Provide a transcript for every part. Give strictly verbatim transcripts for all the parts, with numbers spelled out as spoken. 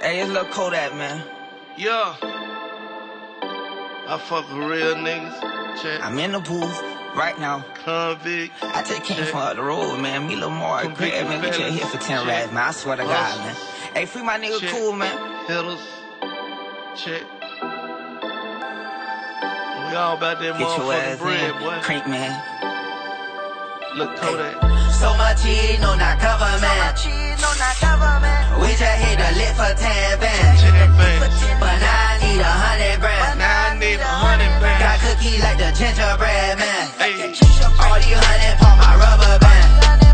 Hey, it's Lil Kodak, man. Yeah. I fuck with real niggas. Check. I'm in the booth right now. Convict. I just came Check. from up the road, man. Me, Lil Mark, Craig, man. We just here for ten rats, man. I swear to God, man. Hey, free my nigga Check. Cool, man. Hitters. Check. We all about that Get your motherfucking ass bread, in. boy. Crank, man. Look, Kodak. So much cheese, no not government. So much cheese, no not government. We just hit the lick for ten bands. ten bands. But now I need a hundred brands. Now I need a hundred bands. Got cookie like the gingerbread man. Hey. All these hundred for my rubber band.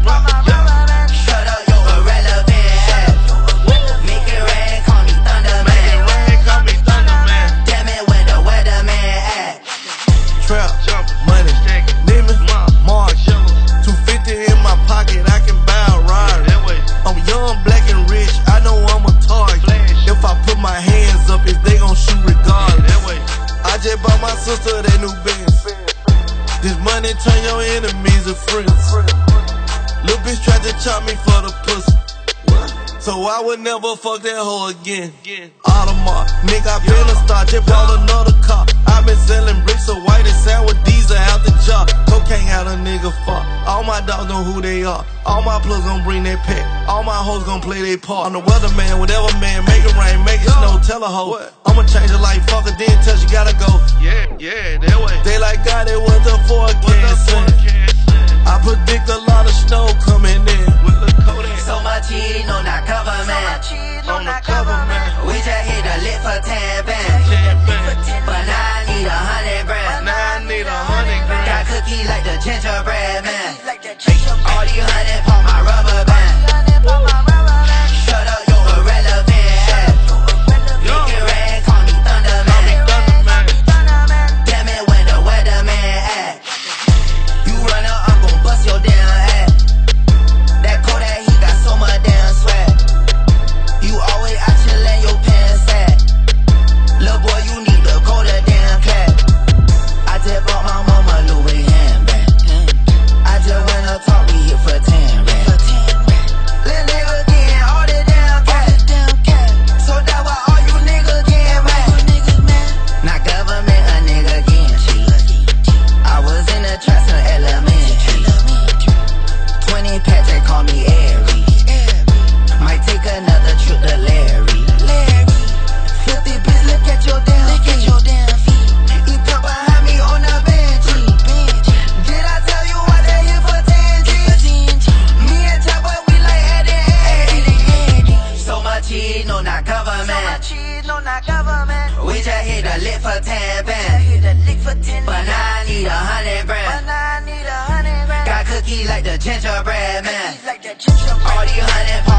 Shut up, yo, irrelevant ass. Make it rain, call me Thunder Man. Make it rain, call me Thunder Man. Damn it, where the weatherman at? Trap, Jump, money, Shaking. Neiman, Mom. Mark, Shovel. two fifty in my pocket, I can buy a ride. That way. I'm young, black and rich, I know I'm a target. Flash. If I put my hands up, is they gon' shoot Yeah, regardless. that way. I just bought my sister that new Benz. This money turn your enemies to friends. Lil' bitch tried to chop me for the pussy, so I would never fuck that hoe again. Again. Audemars, nigga, I been a star, just bought another car. I been selling bricks so white and sound with diesel out the jar. Cocaine got a nigga fuck. All my dogs know who they are. All my plugs gon' bring their pet. All my hoes gon' play their part. I'm the weatherman, whatever man, make it rain, make it snow, tell a hoe. I'ma change her life, fuck her, then tell she gotta go. Yeah, yeah, that way. They like God, it was the What the forecast. forecast? I predict a lot of snow coming in. With Lil Kodak. So much cheese, no not government. On the cover, man. We just hit the lick for ten bands. ten bands. But now I need a hundred brands. Now I need a hundred Got grand. cookie like the gingerbread man. All these hundred for my rubber band. Shut up, yo, irrelevant ass. Make it rain, call me Thunder Call me Man. Thunder Man. Damn it, when the weatherman at? You run up, I'm gon' bust your damn ass. That Kodak, he got so much damn swag. You always out here letting your pants at. Lil' boy, you need to go to damn cat. I just bought my mama Louis handbag. I just went up talk, we hit for ten racks. Lil' nigga getting all the damn cash. So that why all you niggas getting mad. Not government, a nigga getting cheap. I was in the trap some elementary. Twenty packs, they call me Aries. Might take another trip to Larry. Fifty bitch, look at your damn feet. He come behind me on the Bentley. Did I tell you what they hit for ten G's? Me and Chopper, we like Eddie Eddie. So much cheese, no not government. We just hit the lick for ten bands. But now I need a hundred brands. Got cookie like the gingerbread man. All these hundred